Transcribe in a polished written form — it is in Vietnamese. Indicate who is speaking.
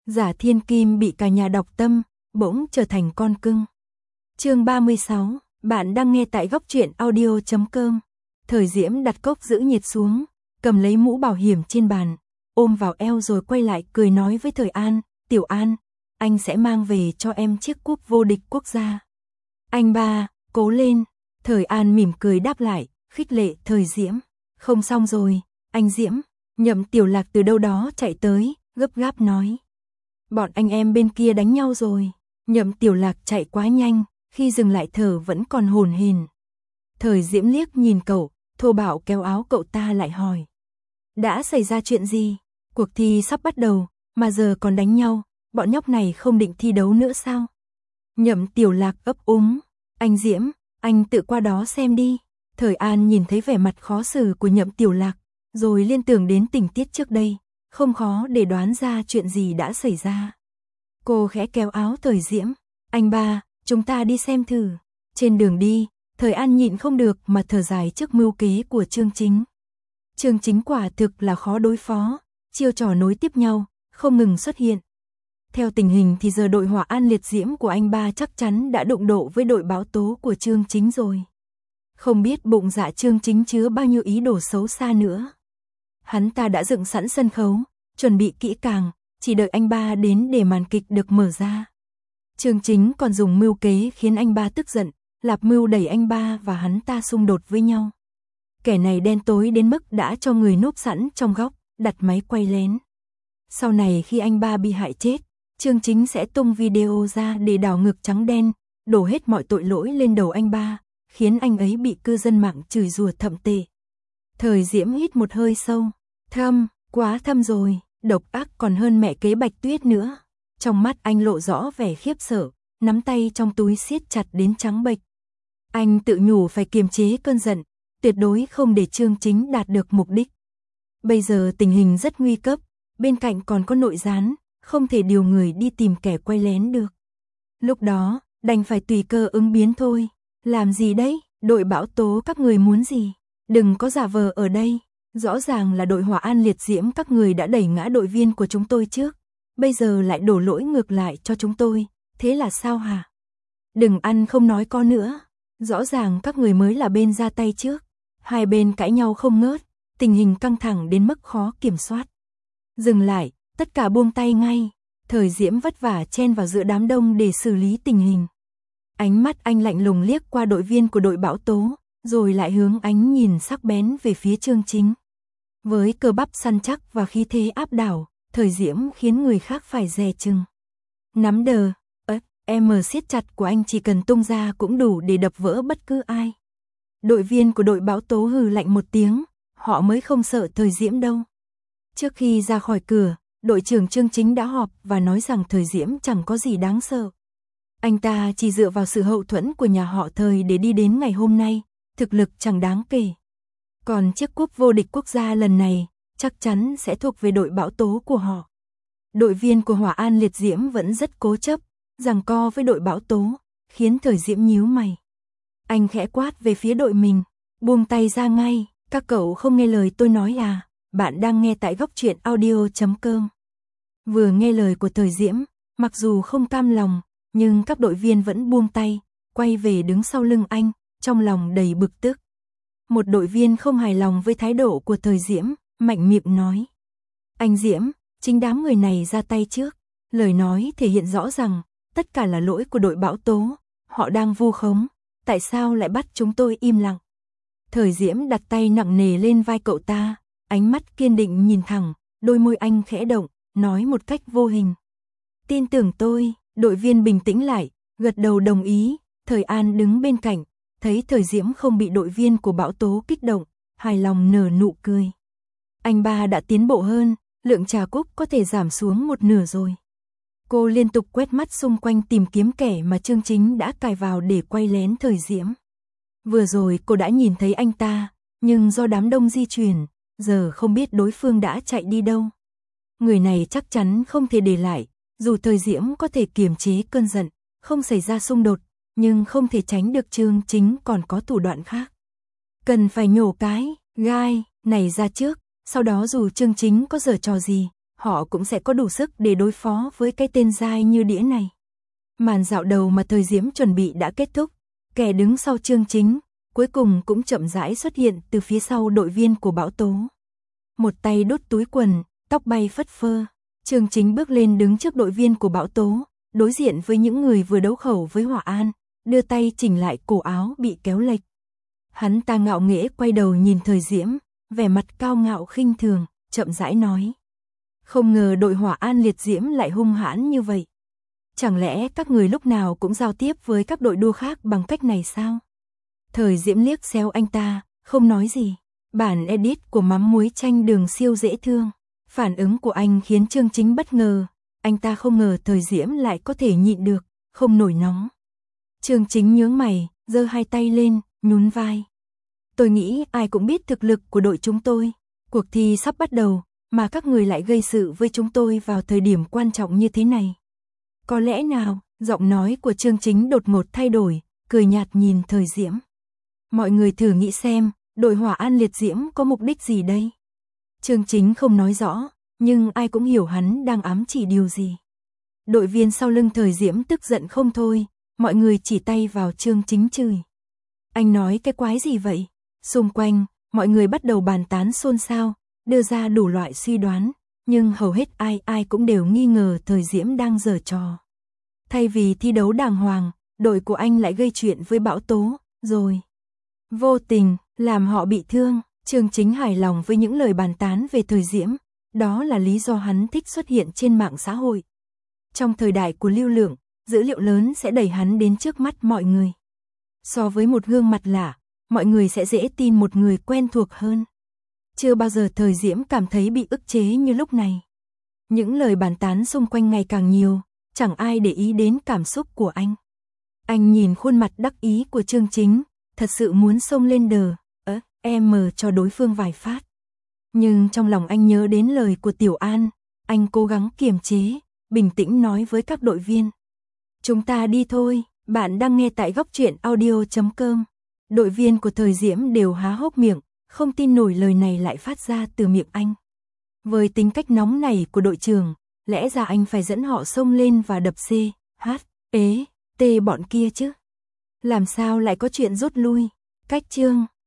Speaker 1: Giả thiên kim bị cả nhà đọc tâm, bỗng trở thành con cưng. Chương 36, bạn đang nghe tại góc truyện audio.com. Thời Diễm đặt cốc giữ nhiệt xuống, cầm lấy mũ bảo hiểm trên bàn, ôm vào eo rồi quay lại cười nói với Thời An, Tiểu An, anh sẽ mang về cho em chiếc cúp vô địch quốc gia. Anh ba, cố lên. Thời An mỉm cười đáp lại, khích lệ Thời Diễm. Không xong rồi, anh Diễm. Nhậm Tiểu Lạc từ đâu đó chạy tới, gấp gáp nói. Bọn anh em bên kia đánh nhau rồi. Nhậm Tiểu Lạc chạy quá nhanh, khi dừng lại thở vẫn còn hổn hển. Thời Diễm liếc nhìn cậu, thô bạo kéo áo cậu ta lại hỏi. Đã xảy ra chuyện gì? Cuộc thi sắp bắt đầu, mà giờ còn đánh nhau, bọn nhóc này không định thi đấu nữa sao? Nhậm Tiểu Lạc ấp úng. Anh Diễm, anh tự qua đó xem đi. Thời An nhìn thấy vẻ mặt khó xử của Nhậm Tiểu Lạc, rồi liên tưởng đến tình tiết trước đây, không khó để đoán ra chuyện gì đã xảy ra. Cô khẽ kéo áo Thời Diễm. Anh ba, chúng ta đi xem thử. Trên đường đi, Thời An nhịn không được mà thở dài trước mưu kế của Chương Chính. Chương Chính quả thực là khó đối phó, chiêu trò nối tiếp nhau, không ngừng xuất hiện. Theo tình hình thì giờ đội Hỏa An Liệt Diễm của anh ba chắc chắn đã đụng độ với đội báo tố của Chương Chính rồi. Không biết bụng dạ Chương Chính chứa bao nhiêu ý đồ xấu xa nữa. Hắn ta đã dựng sẵn sân khấu, chuẩn bị kỹ càng, chỉ đợi anh ba đến để màn kịch được mở ra. Chương Chính còn dùng mưu kế khiến anh ba tức giận, lập mưu đẩy anh ba và hắn ta xung đột với nhau. Kẻ này đen tối đến mức đã cho người núp sẵn trong góc, đặt máy quay lén. Sau này khi anh ba bị hại chết, Chương Chính sẽ tung video ra để đảo ngược trắng đen, đổ hết mọi tội lỗi lên đầu anh ba, khiến anh ấy bị cư dân mạng chửi rủa thậm tệ. Thời Diễm hít một hơi sâu. Thâm, quá thâm rồi, độc ác còn hơn mẹ kế Bạch Tuyết nữa. Trong mắt anh lộ rõ vẻ khiếp sợ, nắm tay trong túi siết chặt đến trắng bệch. Anh tự nhủ phải kiềm chế cơn giận, tuyệt đối không để Chương Chính đạt được mục đích. Bây giờ tình hình rất nguy cấp, bên cạnh còn có nội gián, không thể điều người đi tìm kẻ quay lén được. Lúc đó, đành phải tùy cơ ứng biến thôi. Làm gì đấy, đội bão tố các người muốn gì? Đừng có giả vờ ở đây. Rõ ràng là đội Hỏa An Liệt Diễm các người đã đẩy ngã đội viên của chúng tôi trước. Bây giờ lại đổ lỗi ngược lại cho chúng tôi. Thế là sao hả? Đừng ăn không nói có nữa. Rõ ràng các người mới là bên ra tay trước. Hai bên cãi nhau không ngớt. Tình hình căng thẳng đến mức khó kiểm soát. Dừng lại, tất cả buông tay ngay. Thời Diễm vất vả chen vào giữa đám đông để xử lý tình hình. Ánh mắt anh lạnh lùng liếc qua đội viên của đội bão tố, rồi lại hướng ánh nhìn sắc bén về phía Chương Chính. Với cơ bắp săn chắc và khí thế áp đảo, Thời Diễm khiến người khác phải dè chừng. Nắm đờ, em siết chặt của anh chỉ cần tung ra cũng đủ để đập vỡ bất cứ ai. Đội viên của đội bão tố hừ lạnh một tiếng, họ mới không sợ Thời Diễm đâu. Trước khi ra khỏi cửa, đội trưởng Chương Chính đã họp và nói rằng Thời Diễm chẳng có gì đáng sợ. Anh ta chỉ dựa vào sự hậu thuẫn của nhà họ Thời để đi đến ngày hôm nay, thực lực chẳng đáng kể. Còn chiếc cúp vô địch quốc gia lần này, chắc chắn sẽ thuộc về đội bão tố của họ. Đội viên của Hỏa An Liệt Diễm vẫn rất cố chấp, giằng co với đội bão tố, khiến Thời Diễm nhíu mày. Anh khẽ quát về phía đội mình, buông tay ra ngay, các cậu không nghe lời tôi nói à, bạn đang nghe tại góc truyện audio.com. Vừa nghe lời của Thời Diễm, mặc dù không cam lòng, nhưng các đội viên vẫn buông tay, quay về đứng sau lưng anh, trong lòng đầy bực tức. Một đội viên không hài lòng với thái độ của Thời Diễm, mạnh miệng nói. Anh Diễm, chính đám người này ra tay trước. Lời nói thể hiện rõ rằng, tất cả là lỗi của đội bão tố. Họ đang vu khống, tại sao lại bắt chúng tôi im lặng? Thời Diễm đặt tay nặng nề lên vai cậu ta, ánh mắt kiên định nhìn thẳng, đôi môi anh khẽ động, nói một cách vô hình. Tin tưởng tôi. Đội viên bình tĩnh lại, gật đầu đồng ý. Thời An đứng bên cạnh, thấy Thời Diễm không bị đội viên của bão tố kích động, hài lòng nở nụ cười. Anh ba đã tiến bộ hơn, lượng trà cúp có thể giảm xuống một nửa rồi. Cô liên tục quét mắt xung quanh tìm kiếm kẻ mà Chương Chính đã cài vào để quay lén Thời Diễm. Vừa rồi cô đã nhìn thấy anh ta, nhưng do đám đông di chuyển, giờ không biết đối phương đã chạy đi đâu. Người này chắc chắn không thể để lại. Dù Thời Diễm có thể kiềm chế cơn giận, không xảy ra xung đột, nhưng không thể tránh được Chương Chính còn có thủ đoạn khác. Cần phải nhổ cái gai này ra trước, sau đó dù Chương Chính có giở trò gì, họ cũng sẽ có đủ sức để đối phó với cái tên dai như đĩa này. Màn dạo đầu mà Thời Diễm chuẩn bị đã kết thúc, kẻ đứng sau chương chính, cuối cùng cũng chậm rãi xuất hiện từ phía sau đội viên của Bão Tố. Một tay đút túi quần, tóc bay phất phơ, chương chính bước lên đứng trước đội viên của Bão Tố, đối diện với những người vừa đấu khẩu với Hỏa An, đưa tay chỉnh lại cổ áo bị kéo lệch. Hắn ta ngạo nghễ quay đầu nhìn Thời Diễm, vẻ mặt cao ngạo khinh thường, chậm rãi nói. Không ngờ đội Hỏa An liệt diễm lại hung hãn như vậy. Chẳng lẽ các người lúc nào cũng giao tiếp với các đội đua khác bằng cách này sao? Thời Diễm liếc xéo anh ta, không nói gì. Bản edit của mắm muối chanh đường siêu dễ thương. Phản ứng của anh khiến chương chính bất ngờ. Anh ta không ngờ Thời Diễm lại có thể nhịn được, không nổi nóng. Chương chính nhướng mày, giơ hai tay lên, nhún vai. Tôi nghĩ ai cũng biết thực lực của đội chúng tôi. Cuộc thi sắp bắt đầu, mà các người lại gây sự với chúng tôi vào thời điểm quan trọng như thế này. Có lẽ nào, giọng nói của chương chính đột ngột thay đổi, cười nhạt nhìn Thời Diễm. Mọi người thử nghĩ xem, đội Hỏa An liệt diễm có mục đích gì đây? Chương chính không nói rõ, nhưng ai cũng hiểu hắn đang ám chỉ điều gì. Đội viên sau lưng Thời Diễm tức giận không thôi, mọi người chỉ tay vào chương chính chửi. Anh nói cái quái gì vậy? Xung quanh, mọi người bắt đầu bàn tán xôn xao, đưa ra đủ loại suy đoán, nhưng hầu hết ai cũng đều nghi ngờ Thời Diễm đang giở trò. Thay vì thi đấu đàng hoàng, đội của anh lại gây chuyện với Bão Tố, rồi vô tình làm họ bị thương. Chương chính hài lòng với những lời bàn tán về Thời Diễm, đó là lý do hắn thích xuất hiện trên mạng xã hội. Trong thời đại của lưu lượng, dữ liệu lớn sẽ đẩy hắn đến trước mắt mọi người. So với một gương mặt lạ, mọi người sẽ dễ tin một người quen thuộc hơn. Chưa bao giờ Thời Diễm cảm thấy bị ức chế như lúc này. Những lời bàn tán xung quanh ngày càng nhiều, chẳng ai để ý đến cảm xúc của anh. Anh nhìn khuôn mặt đắc ý của chương chính, thật sự muốn xông lên đờ, cho đối phương vài phát. Nhưng trong lòng anh nhớ đến lời của Tiểu An, anh cố gắng kiềm chế, bình tĩnh nói với các đội viên. Chúng ta đi thôi, bạn đang nghe tại goctruyện.audio.com. Đội viên của Thời Diễm đều há hốc miệng, không tin nổi lời này lại phát ra từ miệng anh. Với tính cách nóng này của đội trưởng, lẽ ra anh phải dẫn họ xông lên và đập T bọn kia chứ. Làm sao lại có chuyện rút lui? Cách chương